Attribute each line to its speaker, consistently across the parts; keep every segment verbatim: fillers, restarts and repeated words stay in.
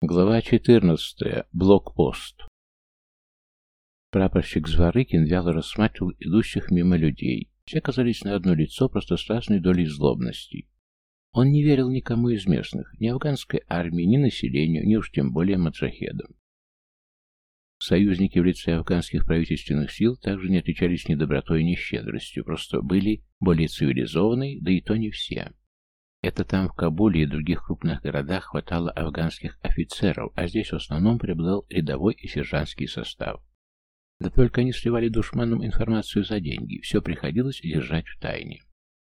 Speaker 1: Глава четырнадцатая. Блокпост. Прапорщик Зворыкин вяло рассматривал идущих мимо людей. Все казались на одно лицо просто с разной долей злобности. Он не верил никому из местных, ни афганской армии, ни населению, ни уж тем более маджахедам. Союзники в лице афганских правительственных сил также не отличались ни добротой, ни щедростью, просто были более цивилизованные, да и то не все. Это там в Кабуле и других крупных городах хватало афганских офицеров, а здесь в основном преобладал рядовой и сержантский состав. Да только они сливали душманам информацию за деньги, все приходилось держать в тайне.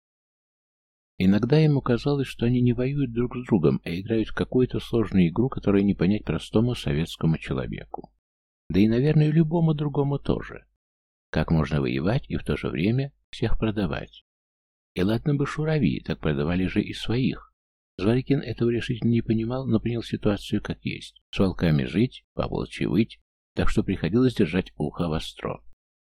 Speaker 1: Иногда ему казалось, что они не воюют друг с другом, а играют в какую-то сложную игру, которую не понять простому советскому человеку. Да и, наверное, любому другому тоже. Как можно воевать и в то же время всех продавать? И ладно бы шурави, так продавали же и своих. Зворыкин этого решительно не понимал, но принял ситуацию как есть. С волками жить, по-волчьи выть, так что приходилось держать ухо востро.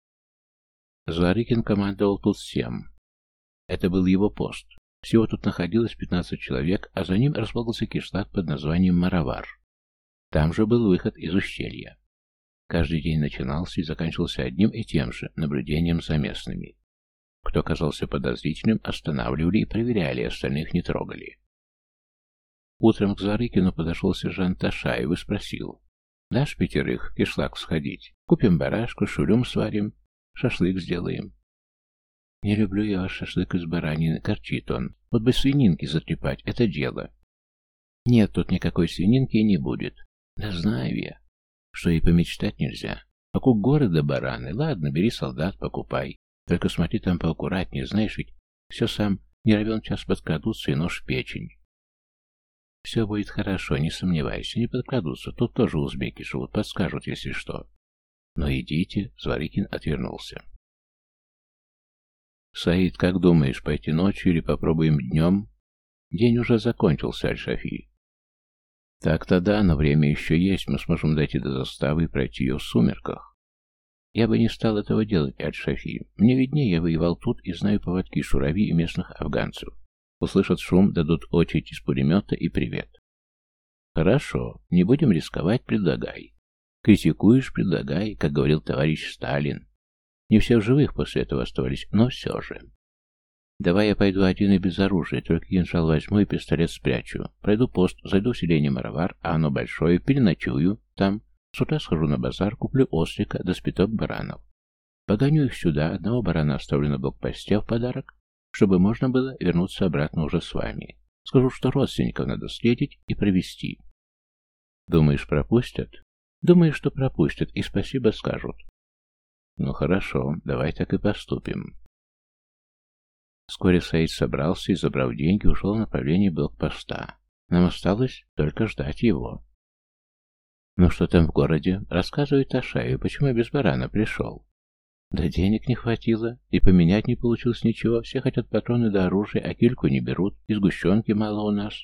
Speaker 1: Зворыкин командовал тут всем. Это был его пост. Всего тут находилось пятнадцать человек, а за ним располагался кишлак под названием Маравар. Там же был выход из ущелья. Каждый день начинался и заканчивался одним и тем же наблюдением за местными. Кто казался подозрительным, останавливали и проверяли, остальных не трогали. Утром к Зворыкину подошел сержант Ташаев и спросил: «Дашь пятерых кишлак сходить? Купим барашку, шулюм сварим, шашлык сделаем». «Не люблю я ваш шашлык из баранины», — корчит он. «Вот бы свининки затрепать, это дело». «Нет, тут никакой свининки и не будет». «Да знаю я, что и помечтать нельзя. Вокруг города бараны. Ладно, бери солдат, покупай. Только смотри там поаккуратнее, знаешь, ведь все сам не равен час подкрадутся и нож в печень». «Все будет хорошо, не сомневайся, не подкрадутся. Тут тоже узбеки живут, подскажут, если что». «Ну идите», — Зворыкин отвернулся. «Саид, как думаешь, пойти ночью или попробуем днем?» «День уже закончился, Аль-Шафи». «Так-то да, но время еще есть, мы сможем дойти до заставы и пройти ее в сумерках». «Я бы не стал этого делать, Аль-Шафи. Мне виднее, я воевал тут и знаю повадки шурави и местных афганцев. Услышат шум, дадут очередь из пулемета и привет». «Хорошо, не будем рисковать, предлагай. Критикуешь, предлагай, как говорил товарищ Сталин. Не все в живых после этого оставались, но все же». «Давай я пойду один и без оружия, только кинжал возьму и пистолет спрячу. Пройду пост, зайду в селение Маравар, а оно большое, переночую там. С утра схожу на базар, куплю ослика да спиток баранов. Погоню их сюда, одного барана оставлю на блокпосте в подарок, чтобы можно было вернуться обратно уже с вами. Скажу, что родственников надо встретить и провести». «Думаешь, пропустят?» «Думаю, что пропустят, и спасибо скажут». «Ну хорошо, давай так и поступим». Вскоре Саид собрался и, забрав деньги, ушел в направлении блокпоста. Нам осталось только ждать его. «Ну что там в городе?» — рассказывает Ташаев. «Почему я без барана пришел?» «Да денег не хватило, и поменять не получилось ничего. Все хотят патроны до оружия, а кильку не берут, и сгущенки мало у нас».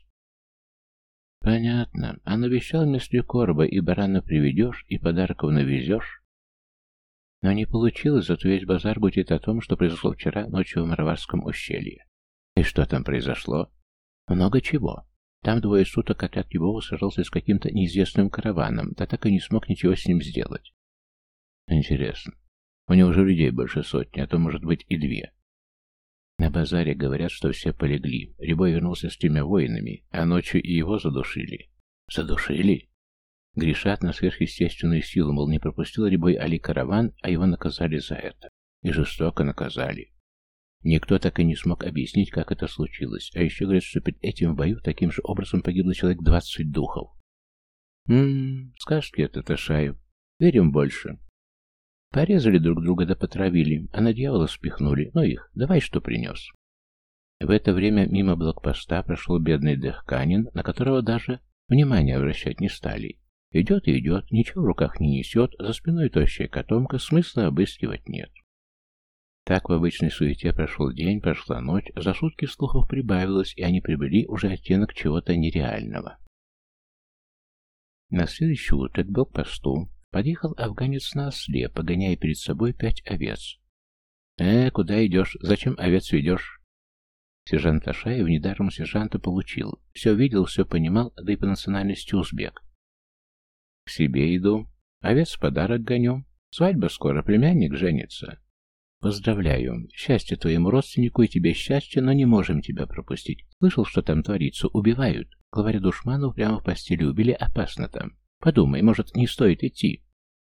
Speaker 1: «Понятно. А навещал мне с корба, и барана приведешь, и подарков навезешь». Но не получилось, зато весь базар гудит о том, что произошло вчера ночью в Мараварском ущелье. И что там произошло? Много чего. Там двое суток отряд Ебова сражался с каким-то неизвестным караваном, да так и не смог ничего с ним сделать. Интересно. У него же людей больше сотни, а то, может быть, и две. На базаре говорят, что все полегли. Рябой вернулся с тремя воинами, а ночью и его задушили. Задушили? Грешат на сверхъестественную силу, мол, не пропустил Рябой Али караван, а его наказали за это. И жестоко наказали. Никто так и не смог объяснить, как это случилось. А еще говорят, что перед этим в бою таким же образом погибло человек двадцать духов. Ммм, сказки это, Ташаев. Верим больше. Порезали друг друга да потравили, а на дьявола спихнули. Ну их, давай что принес. В это время мимо блокпоста прошел бедный дехканин, на которого даже внимания обращать не стали. Идет и идет, ничего в руках не несет, за спиной тощая котомка, смысла обыскивать нет. Так в обычной суете прошел день, прошла ночь, за сутки слухов прибавилось, и они приобрели уже оттенок чего-то нереального. На следующее утро к блокпосту подъехал афганец на осле, погоняя перед собой пять овец. «Э, куда идешь? Зачем овец ведешь?» Сержант Ташаев недаром сержанта получил. Все видел, все понимал, да и по национальности узбек. К себе иду. Овец подарок гоню. Свадьба скоро, племянник женится. Поздравляю. Счастье твоему родственнику и тебе счастье, но не можем тебя пропустить. Слышал, что там творится? Убивают. Главаря душманов прямо в постели убили, опасно там. Подумай, может, не стоит идти?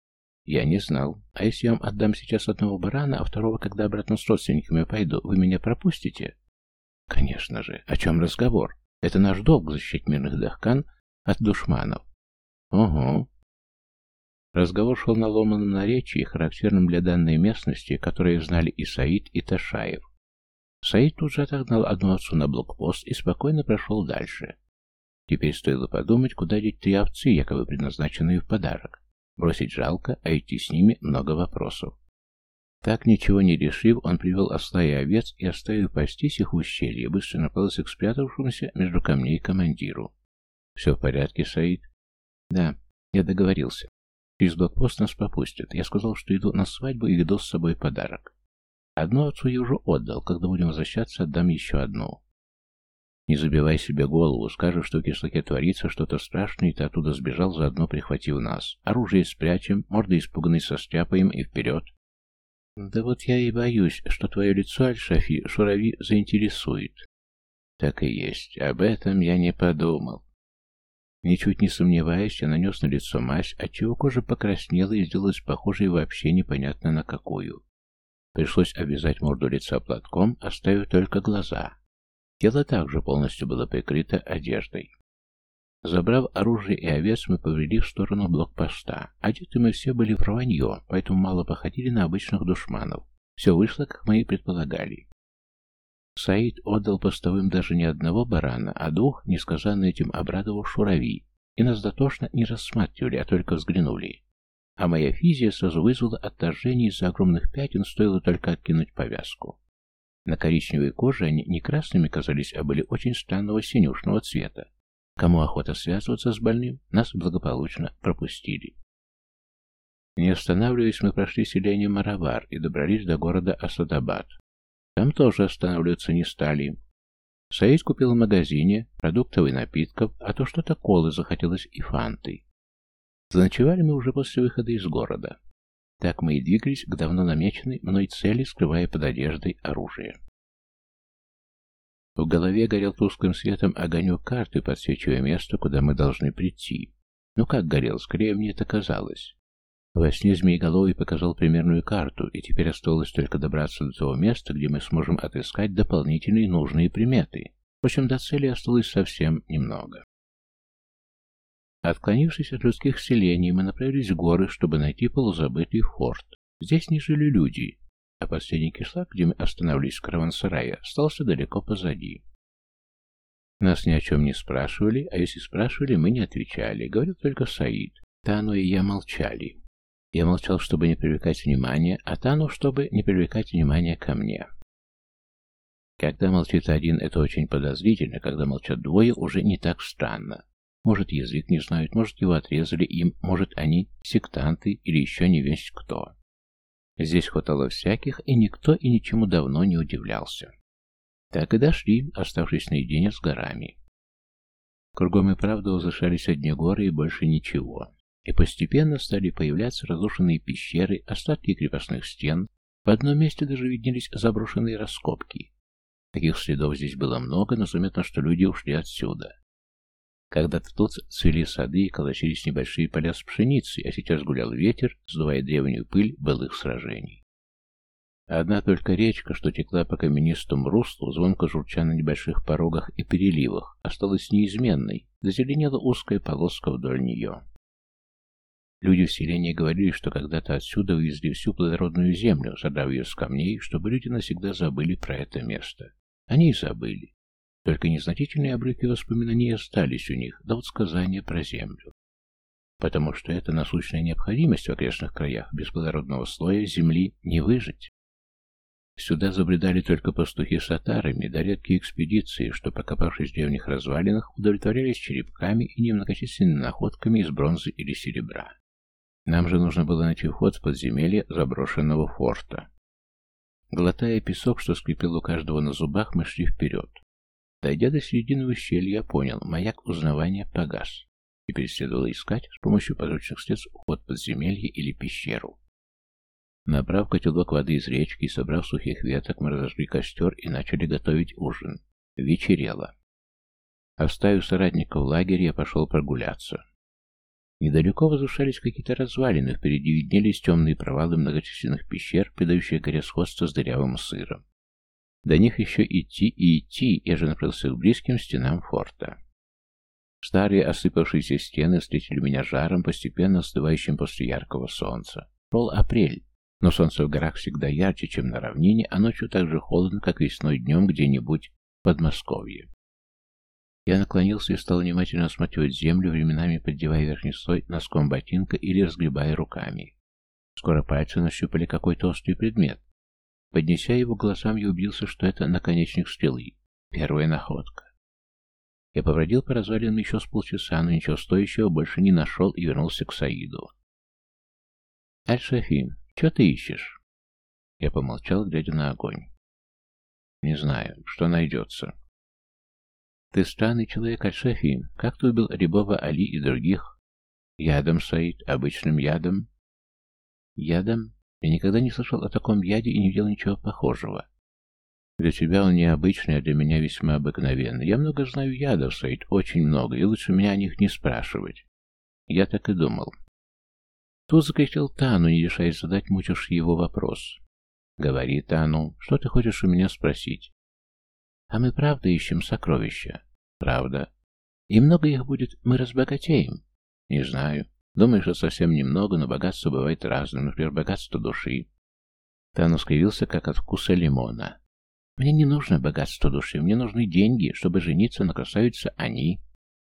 Speaker 1: Я не знал. А если я вам отдам сейчас одного барана, а второго, когда обратно с родственниками пойду, вы меня пропустите? Конечно же. О чем разговор? Это наш долг защищать мирных дахкан от душманов. Угу. Разговор шел на ломаном наречии, характерном для данной местности, которые знали и Саид, и Ташаев. Саид тут же отогнал одну овцу на блокпост и спокойно прошел дальше. Теперь стоило подумать, куда деть три овцы, якобы предназначенные в подарок. Бросить жалко, а идти с ними много вопросов. Так, ничего не решив, он привел осла и овец и, оставив пастись их в ущелье, быстро направился к спрятавшемуся между камней командиру. «Все в порядке, Саид?» «Да, я договорился. Через блокпост нас пропустят. Я сказал, что иду на свадьбу и веду с собой подарок. Одну овцу я уже отдал. Когда будем возвращаться, отдам еще одну. Не забивай себе голову. Скажешь, что в кишлаке творится что-то страшное, и ты оттуда сбежал, заодно прихватив нас. Оружие спрячем, морды испуганной состряпаем и вперед». «Да вот я и боюсь, что твое лицо, Аль-Шафи, Шурави заинтересует». «Так и есть. Об этом я не подумал». Ничуть не сомневаясь, я нанес на лицо мазь, отчего кожа покраснела и сделалась похожей вообще непонятно на какую. Пришлось обвязать морду лица платком, оставив только глаза. Тело также полностью было прикрыто одеждой. Забрав оружие и овец, мы побрели в сторону блокпоста. Одеты мы все были в рванье, поэтому мало походили на обычных душманов. Все вышло, как мы и предполагали. Саид отдал постовым даже не одного барана, а двух, несказанно этим обрадовав Шурави, и нас дотошно не рассматривали, а только взглянули. А моя физия сразу вызвала отторжение из-за огромных пятен, стоило только откинуть повязку. На коричневой коже они не красными казались, а были очень странного синюшного цвета. Кому охота связываться с больным, нас благополучно пропустили. Не останавливаясь, мы прошли селение Маравар и добрались до города Асадабад. Там тоже останавливаться не стали. Саид купил в магазине продуктов и напитков, а то что-то колы захотелось и фанты. Заночевали мы уже после выхода из города. Так мы и двигались к давно намеченной мной цели, скрывая под одеждой оружие. В голове горел тусклым светом огонек карты, подсвечивая место, куда мы должны прийти. Ну как горел, скорее мне это казалось. Во сне Змееголовый показал примерную карту, и теперь осталось только добраться до того места, где мы сможем отыскать дополнительные нужные приметы. Впрочем, до цели осталось совсем немного. Отклонившись от людских селений, мы направились в горы, чтобы найти полузабытый форт. Здесь не жили люди, а последний кишлак, где мы остановились в караван-сарае, остался далеко позади. Нас ни о чем не спрашивали, а если спрашивали, мы не отвечали. Говорил только Саид. Тану и я молчали. Я молчал, чтобы не привлекать внимания, а Тану, чтобы не привлекать внимания ко мне. Когда молчит один, это очень подозрительно, когда молчат двое, уже не так странно. Может, язык не знают, может, его отрезали им, может, они сектанты или еще не весть кто. Здесь хватало всяких, и никто и ничему давно не удивлялся. Так и дошли, оставшись наедине с горами. Кругом и правда возвышались одни горы и больше ничего. И постепенно стали появляться разрушенные пещеры, остатки крепостных стен. В одном месте даже виднелись заброшенные раскопки. Таких следов здесь было много, но заметно, что люди ушли отсюда. Когда-то тут цвели сады и колосились небольшие поля с пшеницей, а сейчас гулял ветер, сдувая древнюю пыль былых сражений. Одна только речка, что текла по каменистому руслу, звонко журча на небольших порогах и переливах, осталась неизменной, зазеленела узкая полоска вдоль нее. Люди в селении говорили, что когда-то отсюда вывезли всю плодородную землю, содрав ее с камней, чтобы люди навсегда забыли про это место. Они и забыли. Только незначительные обрывки воспоминаний остались у них, да вот сказания про землю. Потому что это насущная необходимость в окрестных краях, без плодородного слоя земли не выжить. Сюда забредали только пастухи с отарами, да редкие экспедиции, что, покопавшись в древних развалинах, удовлетворялись черепками и немногочисленными находками из бронзы или серебра. Нам же нужно было найти вход в подземелье заброшенного форта. Глотая песок, что скрипел у каждого на зубах, мы шли вперед. Дойдя до середины ущелья, я понял, маяк узнавания погас. Теперь следовало искать с помощью подручных средств вход в подземелье или пещеру. Набрав котелок воды из речки и собрав сухих веток, мы разожгли костер и начали готовить ужин. Вечерело. Оставив соратников в лагере, я пошел прогуляться. Недалеко возвышались какие-то развалины, впереди виднелись темные провалы многочисленных пещер, придающие горе сходство с дырявым сыром. До них еще идти и идти, я же направился к близким стенам форта. Старые осыпавшиеся стены встретили меня жаром, постепенно остывающим после яркого солнца. Шел апрель, но солнце в горах всегда ярче, чем на равнине, а ночью так же холодно, как весной днем где-нибудь в Подмосковье. Я наклонился и стал внимательно осматривать землю, временами поддевая верхний слой носком ботинка или разгребая руками. Скоро пальцы нащупали какой-то острый предмет. Поднеся его к глазам, я убедился, что это наконечник стрелы. Первая находка. Я побродил по развалинам еще с полчаса, но ничего стоящего больше не нашел и вернулся к Саиду. «Аль-Шафи, что ты ищешь?» Я помолчал, глядя на огонь. «Не знаю, что найдется». «Ты странный человек, Аль-Шафи. Как ты убил Рябова Али и других?» «Ядом, Саид, обычным ядом». «Ядом? Я никогда не слышал о таком яде и не видел ничего похожего». «Для тебя он необычный, а для меня весьма обыкновенный. Я много знаю ядов, Саид, очень много, и лучше меня о них не спрашивать». Я так и думал. Тут закричал Тану, не решаясь задать мучивший его вопрос. «Говори, Тану, что ты хочешь у меня спросить?» «А мы правда ищем сокровища?» «Правда». «И много их будет, мы разбогатеем?» «Не знаю. Думаю, что совсем немного, но богатство бывает разным, например, богатство души». Тану скривился, как от вкуса лимона. «Мне не нужно богатство души, мне нужны деньги, чтобы жениться на красавице Ани».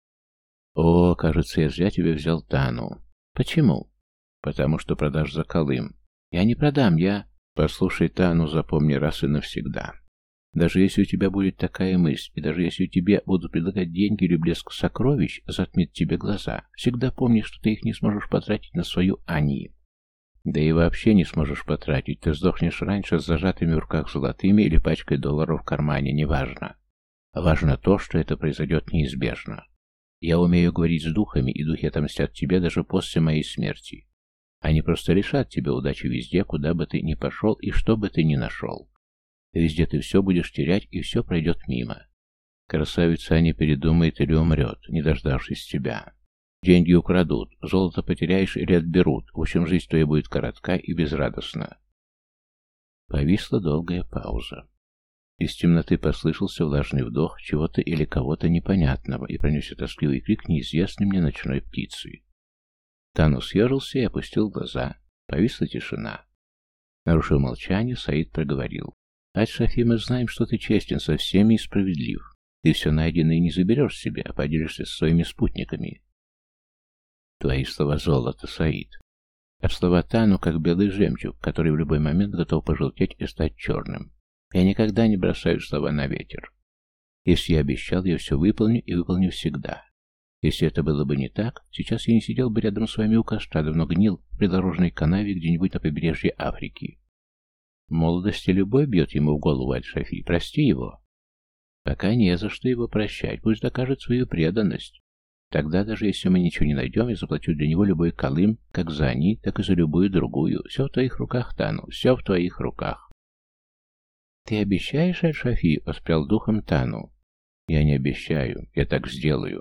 Speaker 1: «О, кажется, я зря тебя взял, Тану». «Почему?» «Потому что продашь за Колым». «Я не продам, я...» «Послушай, Тану, запомни раз и навсегда. Даже если у тебя будет такая мысль, и даже если тебе будут предлагать деньги или блеск сокровищ, затмит тебе глаза, всегда помни, что ты их не сможешь потратить на свою Ани. Да и вообще не сможешь потратить, ты сдохнешь раньше с зажатыми в руках золотыми или пачкой долларов в кармане, неважно. Важно то, что это произойдет неизбежно. Я умею говорить с духами, и духи отомстят тебе даже после моей смерти. Они просто лишат тебя удачи везде, куда бы ты ни пошел и что бы ты ни нашел. Везде ты все будешь терять, и все пройдет мимо. Красавица Аня передумает или умрет, не дождавшись тебя. Деньги украдут, золото потеряешь или отберут. В общем, жизнь твоя будет коротка и безрадостна. Повисла долгая пауза. Из темноты послышался влажный вдох чего-то или кого-то непонятного и пронесся тоскливый крик неизвестной мне ночной птицы. Тану съежился и опустил глаза. Повисла тишина. Нарушив молчание, Саид проговорил. «Аль-Шафи, мы знаем, что ты честен со всеми и справедлив. Ты все найденное не заберешь себе, а поделишься со своими спутниками». Твои слова золото, Саид. А слова Тану, как белый жемчуг, который в любой момент готов пожелтеть и стать черным. Я никогда не бросаю слова на ветер. Если я обещал, я все выполню и выполню всегда. Если это было бы не так, сейчас я не сидел бы рядом с вами у костра, давно гнил в придорожной канаве где-нибудь на побережье Африки. Молодость и любовь бьет ему в голову, Аль-Шафи. Прости его. Пока не за что его прощать, пусть докажет свою преданность. Тогда, даже если мы ничего не найдем, я заплачу для него любой колым, как за Ани, так и за любую другую. Все в твоих руках, Тану, все в твоих руках. Ты обещаешь, Аль-Шафи? — воспрял духом Тану. Я не обещаю, я так сделаю.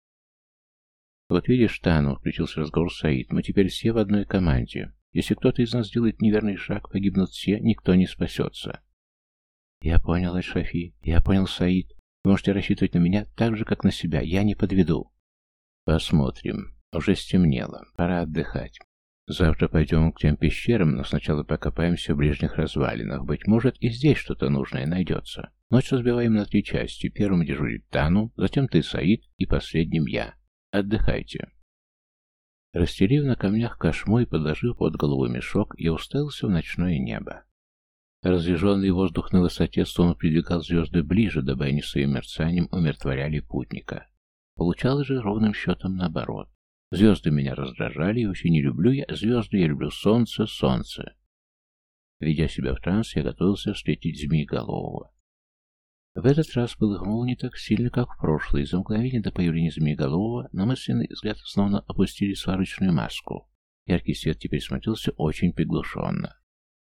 Speaker 1: Вот видишь, Тану, — включился разговор Саид, — мы теперь все в одной команде. Если кто-то из нас сделает неверный шаг, погибнут все, никто не спасется. Я понял, Аль-Шафи, я понял, Саид. Вы можете рассчитывать на меня так же, как на себя, я не подведу. Посмотрим. Уже стемнело. Пора отдыхать. Завтра пойдем к тем пещерам, но сначала покопаемся в ближних развалинах. Быть может, и здесь что-то нужное найдется. Ночь разбиваем на три части. Первым дежурит Тану, затем ты, Саид, и последним я. Отдыхайте. Расстелив на камнях кошму и подложив под голову мешок, я уставился в ночное небо. Разреженный воздух на высоте словно придвигал звезды ближе, дабы они своим мерцанием умиротворяли путника. Получалось же ровным счетом наоборот. Звезды меня раздражали, и вообще не люблю я звезды, я люблю солнце, солнце. Ведя себя в транс, я готовился встретить Змееголового. В этот раз полыхнул не так сильно, как в прошлый. За мгновение до появления Змееголового на мысленный взгляд словно опустили сварочную маску. Яркий свет теперь смотрелся очень приглушенно.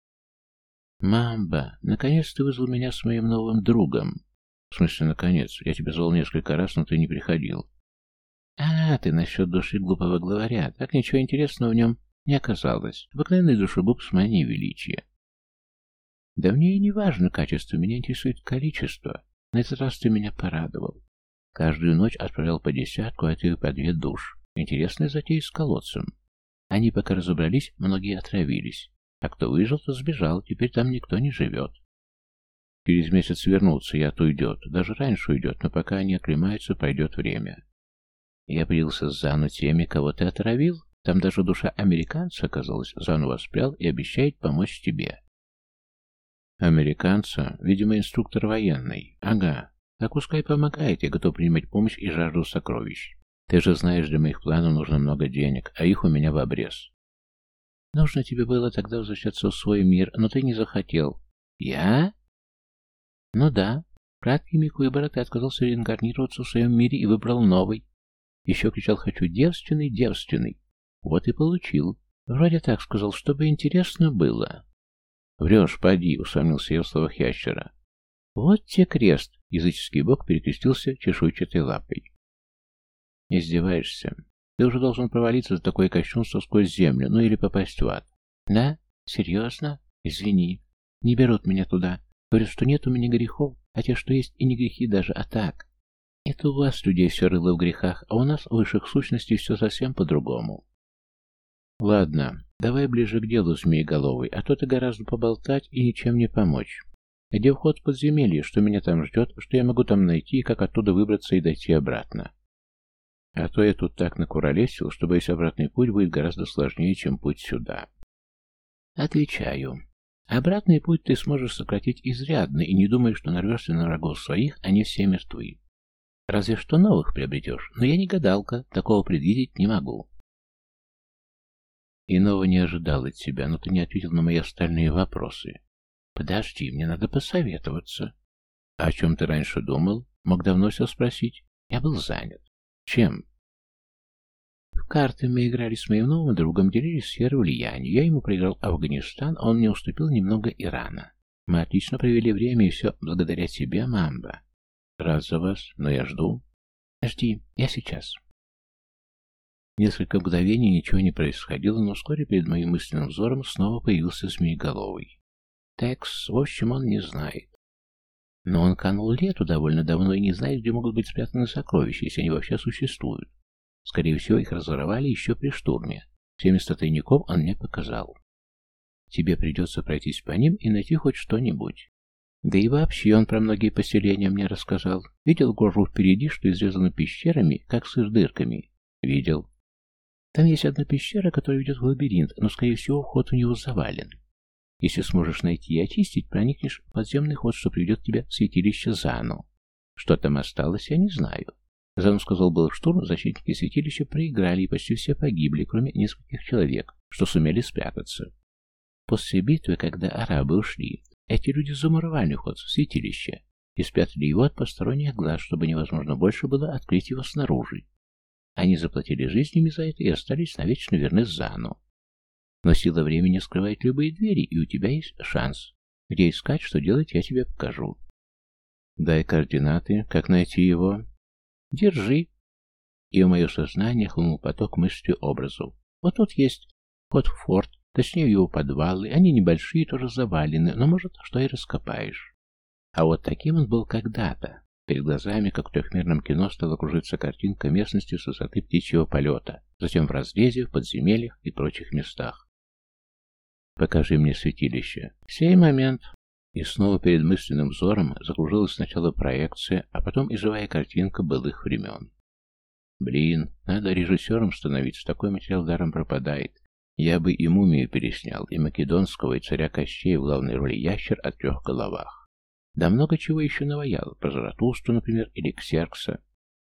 Speaker 1: «Мамба, наконец ты вызвал меня с моим новым другом». «В смысле, наконец? Я тебя звал несколько раз, но ты не приходил». «А, ты насчет души глупого главаря. Так ничего интересного в нем не оказалось. Обыкновенный душегуб с манией величия». «Да мне и не важно качество, меня интересует количество. На этот раз ты меня порадовал. Каждую ночь отправлял по десятку, а ты по две душ. Интересная затея с колодцем. Они пока разобрались, многие отравились. А кто выжил, тот сбежал, теперь там никто не живет. Через месяц вернутся, и от уйдет. Даже раньше уйдет, но пока они оклемаются, пройдет время. Я поделился с Зану теми, кого ты отравил. Там даже душа американца оказалась. Зану воспрял и обещает помочь тебе». «Американца? Видимо, инструктор военный. Ага. Так пускай помогает, я готов принимать помощь и жажду сокровищ. Ты же знаешь, для моих планов нужно много денег, а их у меня в обрез». «Нужно тебе было тогда возвращаться в свой мир, но ты не захотел». «Я?» «Ну да. Краткий миг выбора ты отказался реинкарнироваться в своем мире и выбрал новый. Еще кричал «хочу девственный, девственный». Вот и получил. Вроде так сказал, чтобы интересно было». «Врешь, поди», — усомнился я в словах ящера. «Вот те крест!» — языческий бог перекрестился чешуйчатой лапой. «Издеваешься. Ты уже должен провалиться за такое кощунство сквозь землю, ну или попасть в ад». «Да? Серьезно? Извини. Не берут меня туда. Говорят, что нет у меня грехов, а те, что есть, и не грехи даже, а так. Это у вас, людей, все рыло в грехах, а у нас, высших сущностей, все совсем по-другому». «Ладно, давай ближе к делу, Змееголовый, а то ты гораздо поболтать и ничем не помочь. Где вход в подземелье, что меня там ждет, что я могу там найти и как оттуда выбраться и дойти обратно? А то я тут так накуролесил, что, боюсь, обратный путь будет гораздо сложнее, чем путь сюда». «Отвечаю. Обратный путь ты сможешь сократить изрядно, и не думай, что нарвешься на врагов своих, они все мертвы. Разве что новых приобретешь, но я не гадалка, такого предвидеть не могу». «Иного не ожидал от тебя, но ты не ответил на мои остальные вопросы». «Подожди, мне надо посоветоваться». «А о чем ты раньше думал? Мог давно все спросить. Я был занят». «Чем?» «В карты мы играли с моим новым другом, делились сферы влияния. Я ему проиграл Афганистан, а он мне уступил немного Ирана. Мы отлично провели время, и все благодаря тебе, Мамба». «Рад за вас, но я жду». «Жди, я сейчас». Несколько мгновений ничего не происходило, но вскоре перед моим мысленным взором снова появился Змееголовый. Текс, в общем, он не знает. Но он канул лету довольно давно и не знает, где могут быть спрятаны сокровища, если они вообще существуют. Скорее всего, их разорвали еще при штурме. Все места тайников он мне показал. Тебе придется пройтись по ним и найти хоть что-нибудь. Да и вообще он про многие поселения мне рассказал. Видел гору впереди, что изрезано пещерами, как сыр дырками? Видел. Там есть одна пещера, которая ведет в лабиринт, но, скорее всего, вход в него завален. Если сможешь найти и очистить, проникнешь в подземный ход, что приведет тебя в святилище Зану. Что там осталось, я не знаю. Зану сказал, был штурм, защитники святилища проиграли, и почти все погибли, кроме нескольких человек, что сумели спрятаться. После битвы, когда арабы ушли, эти люди замуровали вход в святилище и спрятали его от посторонних глаз, чтобы невозможно больше было открыть его снаружи. Они заплатили жизнями за это и остались навечно верны Зану. Но сила времени скрывает любые двери, и у тебя есть шанс. Где искать, что делать, я тебе покажу. Дай координаты, как найти его. Держи. И в мое сознание хлынул поток мыслей образов. Вот тут есть вход в форт, точнее его подвалы. Они небольшие, тоже завалены, но, может, что и раскопаешь. А вот таким он был когда-то. Перед глазами, как в трехмерном кино, стала кружиться картинка местности с высоты птичьего полета, затем в разрезе, в подземельях и прочих местах. «Покажи мне святилище». «Сей момент». И снова перед мысленным взором закружилась сначала проекция, а потом и живая картинка былых времен. Блин, надо режиссером становиться, такой материал даром пропадает. Я бы и мумию переснял, и македонского, и царя Кощея в главной роли ящер о трех головах. Да много чего еще наваял, про Заратустру, например, или Ксеркса.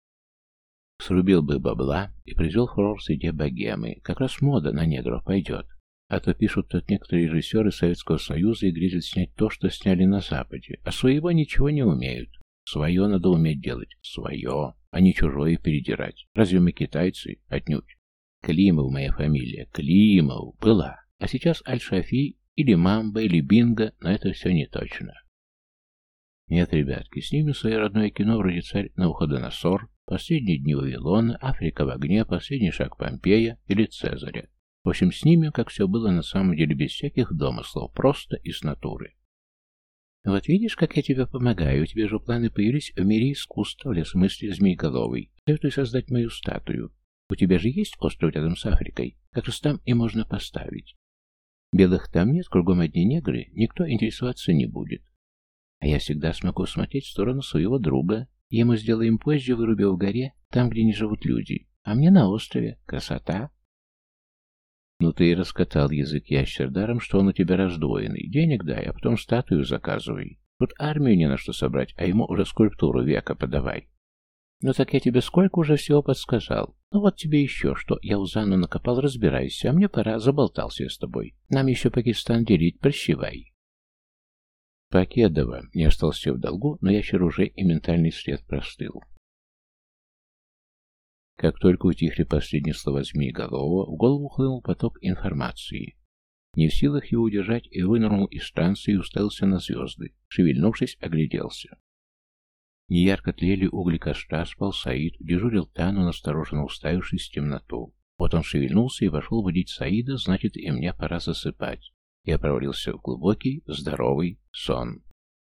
Speaker 1: Срубил бы бабла и произвел фурор среди богемы. Как раз мода на негров пойдет. А то пишут тут некоторые режиссеры Советского Союза и грезят снять то, что сняли на Западе, а своего ничего не умеют. Свое надо уметь делать. Свое, а не чужое передирать. Разве мы китайцы? Отнюдь. Климов моя фамилия. Климов. Была. А сейчас Аль-Шафи или Мамба, или Бинго, но это все не точно. Нет, ребятки, снимем свое родное кино вроде «Царь Навуходоносор», «Последние дни Вавилона», «Африка в огне», «Последний шаг Помпея» или «Цезаря». В общем, снимем, как все было на самом деле, без всяких домыслов, просто из натуры. Вот видишь, как я тебе помогаю, у тебя же планы появились в мире искусства, в смысле Змееголовый. Советую создать мою статую. У тебя же есть остров рядом с Африкой, как раз там и можно поставить. Белых там нет, кругом одни негры, никто интересоваться не будет. А я всегда смогу смотреть в сторону своего друга. Ему сделаем позже, вырубив в горе, там, где не живут люди. А мне на острове. Красота. Ну ты и раскатал язык, ящер, даром, что он у тебя раздвоенный. Денег дай, а потом статую заказывай. Тут армию не на что собрать, а ему уже скульптуру века подавай. Ну так я тебе сколько уже всего подсказал. Ну вот тебе еще что. Я Узану накопал, разбирайся, а мне пора, заболтался я с тобой. Нам еще Пакистан делить, прощевай. Покедова. Не остался в долгу, но ящер уже и ментальный след простыл. Как только утихли последние слова Змееголового, в голову хлынул поток информации. Не в силах его удержать, и вынырнул из станции и уставился на звезды. Шевельнувшись, огляделся. Неярко тлели угли костра, спал Саид, дежурил Тану, настороженно уставившись в темноту. Вот он шевельнулся и вошел будить Саида, значит, и мне пора засыпать. Я провалился в глубокий, здоровый сон.